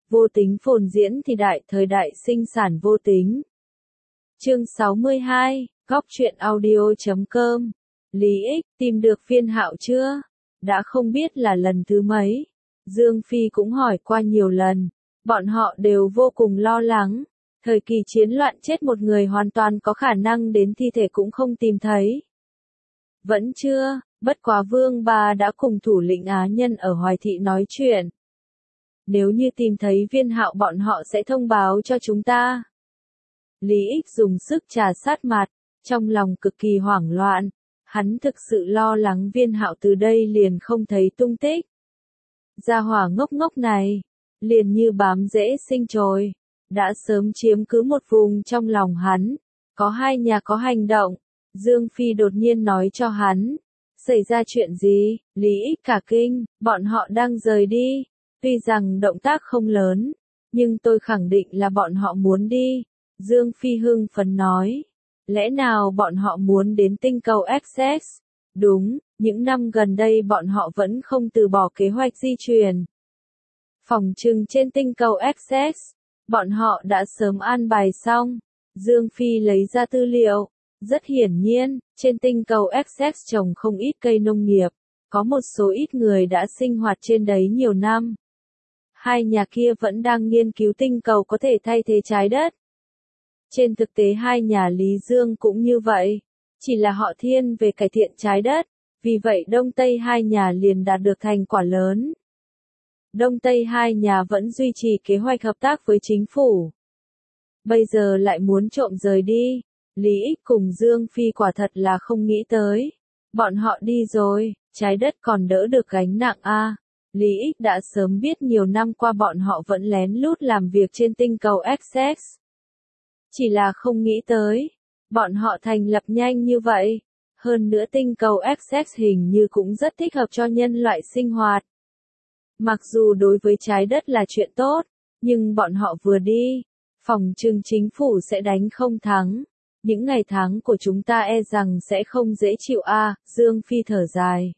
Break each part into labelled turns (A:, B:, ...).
A: Vô tính phồn diễn thì đại thời đại sinh sản vô tính. Chương 62, góc truyện audio.com. Lý Ích tìm được Viên Hạo chưa? Đã không biết là lần thứ mấy. Dương Phi cũng hỏi qua nhiều lần. Bọn họ đều vô cùng lo lắng. Thời kỳ chiến loạn chết một người hoàn toàn có khả năng đến thi thể cũng không tìm thấy. Vẫn chưa, bất quá Vương Ba đã cùng thủ lĩnh Á Nhân ở Hoài Thị nói chuyện. Nếu như tìm thấy Viên Hạo bọn họ sẽ thông báo cho chúng ta. Lý Ích dùng sức trà sát mặt, trong lòng cực kỳ hoảng loạn. Hắn thực sự lo lắng Viên Hạo từ đây liền không thấy tung tích. Gia hỏa ngốc ngốc này, liền như bám rễ sinh trồi, đã sớm chiếm cứ một vùng trong lòng hắn. Có hai nhà có hành động, Dương Phi đột nhiên nói cho hắn. Xảy ra chuyện gì? Lý Ích cả kinh, bọn họ đang rời đi. Tuy rằng động tác không lớn, nhưng tôi khẳng định là bọn họ muốn đi. Dương Phi hưng phấn nói. Lẽ nào bọn họ muốn đến tinh cầu Access? Đúng, những năm gần đây bọn họ vẫn không từ bỏ kế hoạch di chuyển. Phòng trừng trên tinh cầu Access, bọn họ đã sớm an bài xong. Dương Phi lấy ra tư liệu. Rất hiển nhiên, trên tinh cầu Access trồng không ít cây nông nghiệp. Có một số ít người đã sinh hoạt trên đấy nhiều năm. Hai nhà kia vẫn đang nghiên cứu tinh cầu có thể thay thế trái đất. Trên thực tế hai nhà Lý Dương cũng như vậy. Chỉ là họ thiên về cải thiện trái đất. Vì vậy Đông Tây hai nhà liền đạt được thành quả lớn. Đông Tây hai nhà vẫn duy trì kế hoạch hợp tác với chính phủ. Bây giờ lại muốn trộm rời đi. Lý Ích cùng Dương Phi quả thật là không nghĩ tới. Bọn họ đi rồi, trái đất còn đỡ được gánh nặng a. Lý Ích đã sớm biết nhiều năm qua bọn họ vẫn lén lút làm việc trên tinh cầu Access. Chỉ là không nghĩ tới, bọn họ thành lập nhanh như vậy. Hơn nữa tinh cầu Access hình như cũng rất thích hợp cho nhân loại sinh hoạt. Mặc dù đối với trái đất là chuyện tốt, nhưng bọn họ vừa đi, phòng trừng chính phủ sẽ đánh không thắng. Những ngày tháng của chúng ta e rằng sẽ không dễ chịu a. Dương Phi thở dài.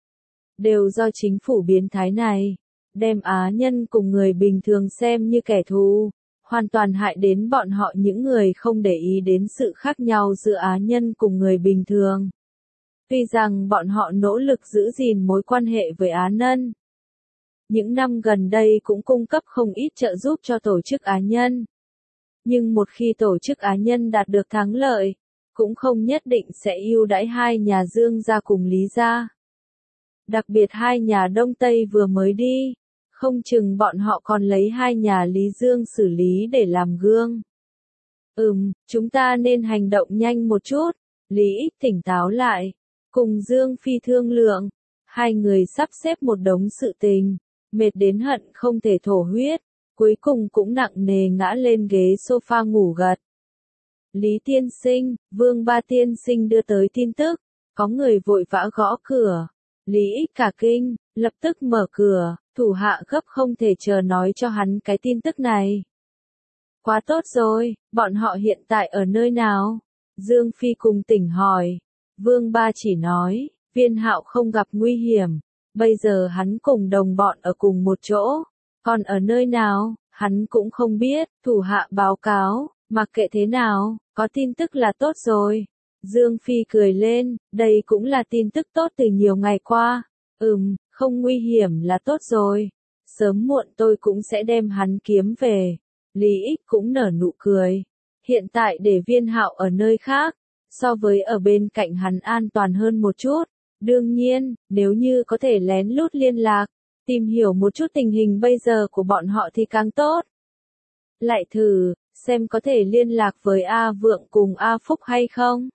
A: Đều do chính phủ biến thái này, đem Á Nhân cùng người bình thường xem như kẻ thù, hoàn toàn hại đến bọn họ những người không để ý đến sự khác nhau giữa Á Nhân cùng người bình thường. Tuy rằng bọn họ nỗ lực giữ gìn mối quan hệ với Á Nhân, những năm gần đây cũng cung cấp không ít trợ giúp cho tổ chức Á Nhân. Nhưng một khi tổ chức Á Nhân đạt được thắng lợi, cũng không nhất định sẽ ưu đãi hai nhà Dương gia cùng Lý gia. Đặc biệt hai nhà Đông Tây vừa mới đi, không chừng bọn họ còn lấy hai nhà Lý Dương xử lý để làm gương. Chúng ta nên hành động nhanh một chút. Lý Ích tỉnh táo lại, cùng Dương Phi thương lượng. Hai người sắp xếp một đống sự tình, mệt đến hận không thể thổ huyết. Cuối cùng cũng nặng nề ngã lên ghế sofa ngủ gật. Lý tiên sinh, Vương Ba tiên sinh đưa tới tin tức, có người vội vã gõ cửa. Lý Ích cả kinh, lập tức mở cửa, thủ hạ gấp không thể chờ nói cho hắn cái tin tức này. Quá tốt rồi, bọn họ hiện tại ở nơi nào? Dương Phi cùng tỉnh hỏi. Vương Ba chỉ nói, Viên Hạo không gặp nguy hiểm, bây giờ hắn cùng đồng bọn ở cùng một chỗ. Còn ở nơi nào, hắn cũng không biết, thủ hạ báo cáo, mặc kệ thế nào, có tin tức là tốt rồi. Dương Phi cười lên, đây cũng là tin tức tốt từ nhiều ngày qua. Không nguy hiểm là tốt rồi. Sớm muộn tôi cũng sẽ đem hắn kiếm về. Lý Ích cũng nở nụ cười. Hiện tại để Viên Hạo ở nơi khác, so với ở bên cạnh hắn an toàn hơn một chút. Đương nhiên, nếu như có thể lén lút liên lạc, tìm hiểu một chút tình hình bây giờ của bọn họ thì càng tốt. Lại thử, xem có thể liên lạc với A Vượng cùng A Phúc hay không?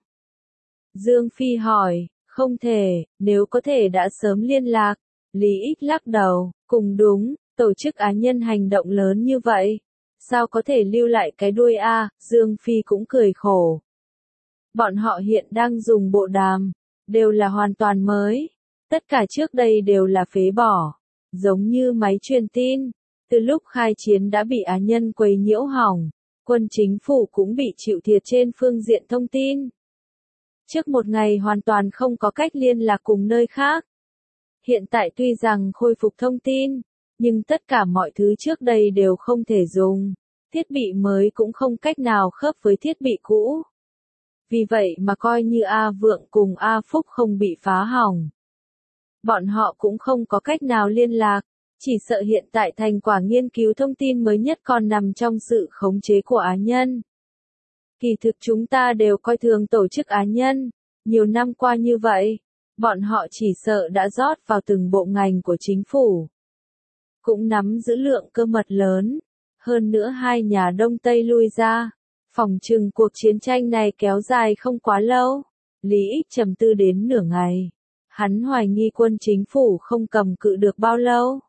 A: Dương Phi hỏi, không thể, nếu có thể đã sớm liên lạc. Lý Ích lắc đầu, cùng đúng, tổ chức Á Nhân hành động lớn như vậy. Sao có thể lưu lại cái đuôi A? Dương Phi cũng cười khổ. Bọn họ hiện đang dùng bộ đàm, đều là hoàn toàn mới. Tất cả trước đây đều là phế bỏ. Giống như máy truyền tin, từ lúc khai chiến đã bị Á Nhân quấy nhiễu hỏng, quân chính phủ cũng bị chịu thiệt trên phương diện thông tin. Trước một ngày hoàn toàn không có cách liên lạc cùng nơi khác. Hiện tại tuy rằng khôi phục thông tin, Nhưng tất cả mọi thứ trước đây đều không thể dùng. Thiết bị mới cũng không cách nào khớp với thiết bị cũ. Vì vậy mà coi như A Vượng cùng A Phúc không bị phá hỏng. Bọn họ cũng không có cách nào liên lạc, chỉ sợ hiện tại thành quả nghiên cứu thông tin mới nhất còn nằm trong sự khống chế của Á Nhân. Kỳ thực chúng ta đều coi thường tổ chức Á Nhân, nhiều năm qua như vậy, bọn họ chỉ sợ đã rót vào từng bộ ngành của chính phủ. Cũng nắm giữ lượng cơ mật lớn, hơn nữa hai nhà Đông Tây lui ra, phòng chừng cuộc chiến tranh này kéo dài không quá lâu. Lý Ích trầm tư đến nửa ngày. Hắn hoài nghi quân chính phủ không cầm cự được bao lâu.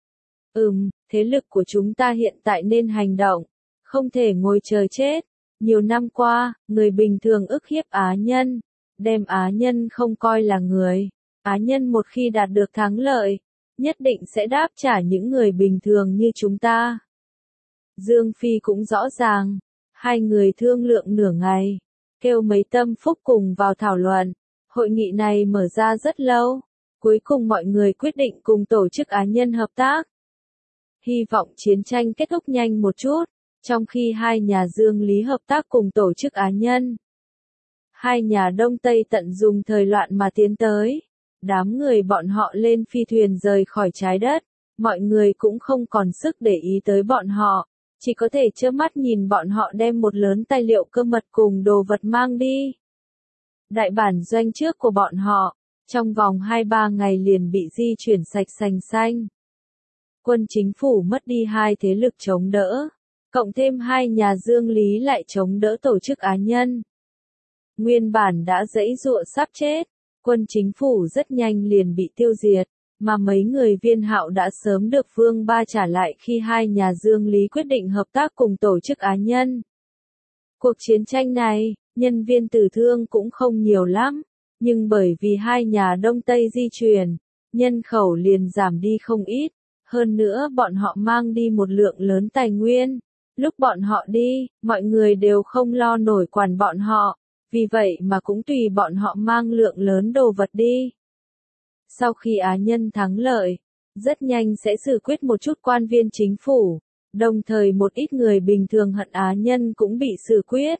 A: Thế lực của chúng ta hiện tại nên hành động, không thể ngồi chờ chết. Nhiều năm qua, người bình thường ức hiếp Á Nhân, đem Á Nhân không coi là người. Á Nhân một khi đạt được thắng lợi, nhất định sẽ đáp trả những người bình thường như chúng ta. Dương Phi cũng rõ ràng, hai người thương lượng nửa ngày, kêu mấy tâm phúc cùng vào thảo luận. Hội nghị này mở ra rất lâu, cuối cùng mọi người quyết định cùng tổ chức Á Nhân hợp tác. Hy vọng chiến tranh kết thúc nhanh một chút, trong khi hai nhà Dương Lý hợp tác cùng tổ chức Á Nhân. Hai nhà Đông Tây tận dùng thời loạn mà tiến tới. Đám người bọn họ lên phi thuyền rời khỏi trái đất, mọi người cũng không còn sức để ý tới bọn họ, chỉ có thể trơ mắt nhìn bọn họ đem một lớn tài liệu cơ mật cùng đồ vật mang đi. Đại bản doanh trước của bọn họ, trong vòng 2-3 ngày liền bị di chuyển sạch sành xanh. Quân chính phủ mất đi hai thế lực chống đỡ, cộng thêm hai nhà Dương Lý lại chống đỡ tổ chức Á Nhân. Nguyên bản đã giãy giụa sắp chết, quân chính phủ rất nhanh liền bị tiêu diệt, mà mấy người Viên Hạo đã sớm được Vương Ba trả lại khi hai nhà Dương Lý quyết định hợp tác cùng tổ chức Á Nhân. Cuộc chiến tranh này, nhân viên tử thương cũng không nhiều lắm, nhưng bởi vì hai nhà Đông Tây di chuyển, nhân khẩu liền giảm đi không ít, hơn nữa bọn họ mang đi một lượng lớn tài nguyên. Lúc bọn họ đi, mọi người đều không lo nổi quản bọn họ, vì vậy mà cũng tùy bọn họ mang lượng lớn đồ vật đi. Sau khi Á Nhân thắng lợi, rất nhanh sẽ xử quyết một chút quan viên chính phủ, đồng thời một ít người bình thường hận Á Nhân cũng bị xử quyết.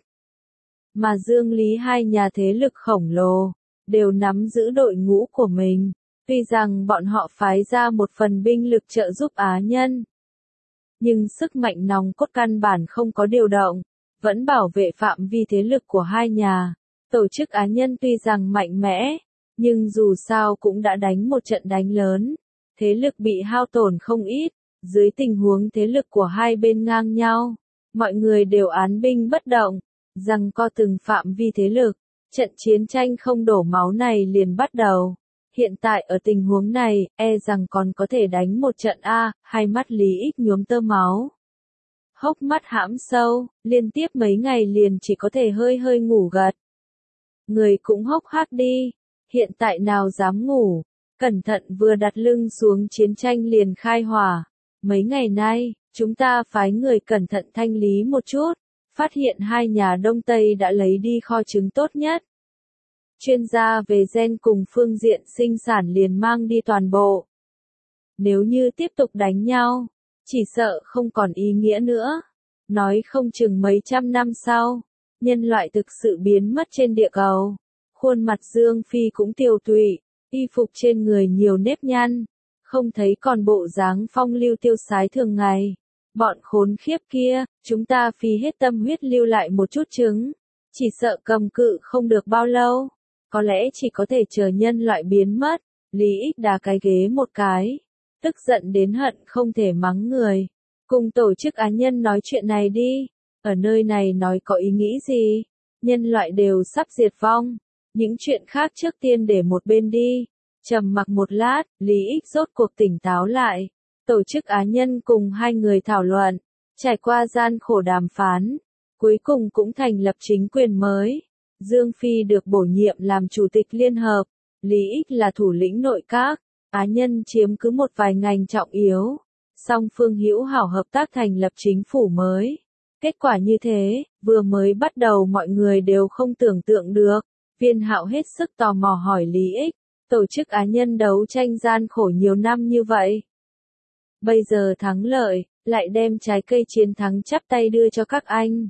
A: Mà Dương Lý hai nhà thế lực khổng lồ, đều nắm giữ đội ngũ của mình, tuy rằng bọn họ phái ra một phần binh lực trợ giúp Á Nhân. Nhưng sức mạnh nòng cốt căn bản không có điều động, vẫn bảo vệ phạm vi thế lực của hai nhà. Tổ chức Á Nhân tuy rằng mạnh mẽ, nhưng dù sao cũng đã đánh một trận đánh lớn, thế lực bị hao tổn không ít, dưới tình huống thế lực của hai bên ngang nhau, mọi người đều án binh bất động, giằng co từng phạm vi thế lực, trận chiến tranh không đổ máu này liền bắt đầu. Hiện tại ở tình huống này, e rằng còn có thể đánh một trận A, hai mắt Lý Ích nhuốm tơ máu. Hốc mắt hãm sâu, liên tiếp mấy ngày liền chỉ có thể hơi hơi ngủ gật. Người cũng hốc hác đi, hiện tại nào dám ngủ, cẩn thận vừa đặt lưng xuống chiến tranh liền khai hỏa. Mấy ngày nay, chúng ta phái người cẩn thận thanh lý một chút, phát hiện hai nhà Đông Tây đã lấy đi kho trứng tốt nhất. Chuyên gia về gen cùng phương diện sinh sản liền mang đi toàn bộ. Nếu như tiếp tục đánh nhau, chỉ sợ không còn ý nghĩa nữa. Nói không chừng mấy trăm năm sau, nhân loại thực sự biến mất trên địa cầu. Khuôn mặt Dương Phi cũng tiều tụy, y phục trên người nhiều nếp nhăn, không thấy còn bộ dáng phong lưu tiêu sái thường ngày. Bọn khốn khiếp kia, chúng ta phí hết tâm huyết lưu lại một chút trứng, chỉ sợ cầm cự không được bao lâu. Có lẽ chỉ có thể chờ nhân loại biến mất. Lý Ích đá cái ghế một cái, tức giận đến hận không thể mắng người. Cùng tổ chức Á Nhân nói chuyện này đi, ở nơi này nói có ý nghĩ gì? Nhân loại đều sắp diệt vong, những chuyện khác trước tiên để một bên đi. Trầm mặc một lát, Lý Ích rốt cuộc tỉnh táo lại. Tổ chức Á Nhân cùng hai người thảo luận, trải qua gian khổ đàm phán, cuối cùng cũng thành lập chính quyền mới. Dương Phi được bổ nhiệm làm chủ tịch liên hợp, Lý Ích là thủ lĩnh nội các, Á Nhân chiếm cứ một vài ngành trọng yếu. Song phương hữu hảo hợp tác thành lập chính phủ mới. Kết quả như thế, vừa mới bắt đầu mọi người đều không tưởng tượng được. Viên Hạo hết sức tò mò hỏi Lý Ích, tổ chức Á Nhân đấu tranh gian khổ nhiều năm như vậy. Bây giờ thắng lợi, lại đem trái cây chiến thắng chắp tay đưa cho các anh.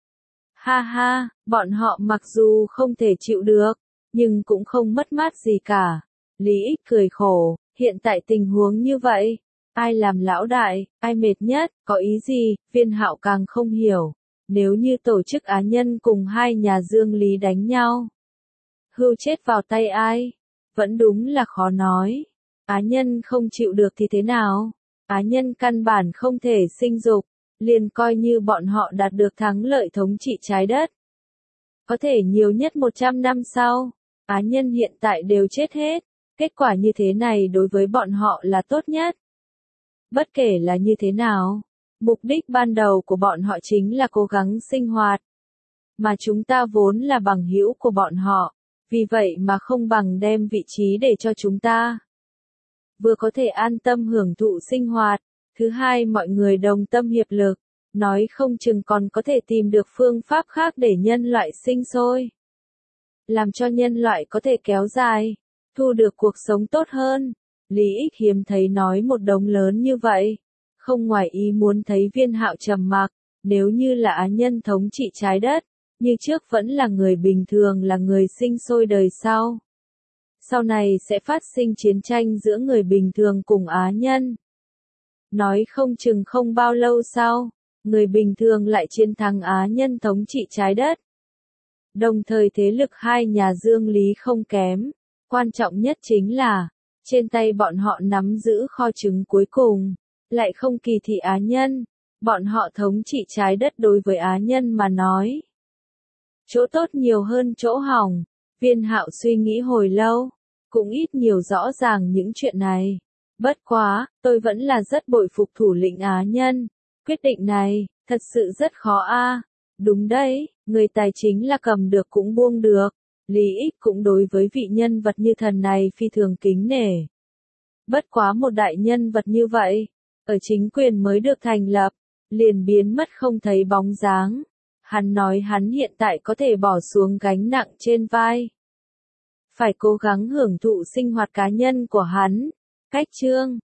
A: Ha ha, bọn họ mặc dù không thể chịu được, nhưng cũng không mất mát gì cả. Lý Ích cười khổ, hiện tại tình huống như vậy, ai làm lão đại, ai mệt nhất, có ý gì, Viên Hạo càng không hiểu. Nếu như tổ chức Á Nhân cùng hai nhà Dương Lý đánh nhau, hưu chết vào tay ai? Vẫn đúng là khó nói. Á Nhân không chịu được thì thế nào? Á Nhân căn bản không thể sinh dục, liền coi như bọn họ đạt được thắng lợi thống trị trái đất. Có thể nhiều nhất 100 năm sau, Á Nhân hiện tại đều chết hết. Kết quả như thế này đối với bọn họ là tốt nhất. Bất kể là như thế nào, mục đích ban đầu của bọn họ chính là cố gắng sinh hoạt. Mà chúng ta vốn là bằng hữu của bọn họ, vì vậy mà không bằng đem vị trí để cho chúng ta. Vừa có thể an tâm hưởng thụ sinh hoạt, thứ hai mọi người đồng tâm hiệp lực, nói không chừng còn có thể tìm được phương pháp khác để nhân loại sinh sôi. Làm cho nhân loại có thể kéo dài, thu được cuộc sống tốt hơn. Lý Ích hiếm thấy nói một đống lớn như vậy. Không ngoài ý muốn thấy Viên Hạo trầm mặc, nếu như là Á Nhân thống trị trái đất, như trước vẫn là người bình thường là người sinh sôi đời sau. Sau này sẽ phát sinh chiến tranh giữa người bình thường cùng Á Nhân. Nói không chừng không bao lâu sau, người bình thường lại chiến thắng Á Nhân thống trị trái đất. Đồng thời thế lực hai nhà Dương Lý không kém. Quan trọng nhất chính là, trên tay bọn họ nắm giữ kho trứng cuối cùng, lại không kỳ thị Á Nhân. Bọn họ thống trị trái đất đối với Á Nhân mà nói. Chỗ tốt nhiều hơn chỗ hỏng. Viên Hạo suy nghĩ hồi lâu, cũng ít nhiều rõ ràng những chuyện này. Bất quá, tôi vẫn là rất bội phục thủ lĩnh Á Nhân. Quyết định này, thật sự rất khó a. Đúng đấy, người tài chính là cầm được cũng buông được. Lý Ích cũng đối với vị nhân vật như thần này phi thường kính nể. Bất quá một đại nhân vật như vậy, ở chính quyền mới được thành lập, liền biến mất không thấy bóng dáng. Hắn nói hắn hiện tại có thể bỏ xuống gánh nặng trên vai. Phải cố gắng hưởng thụ sinh hoạt cá nhân của hắn. Cách chương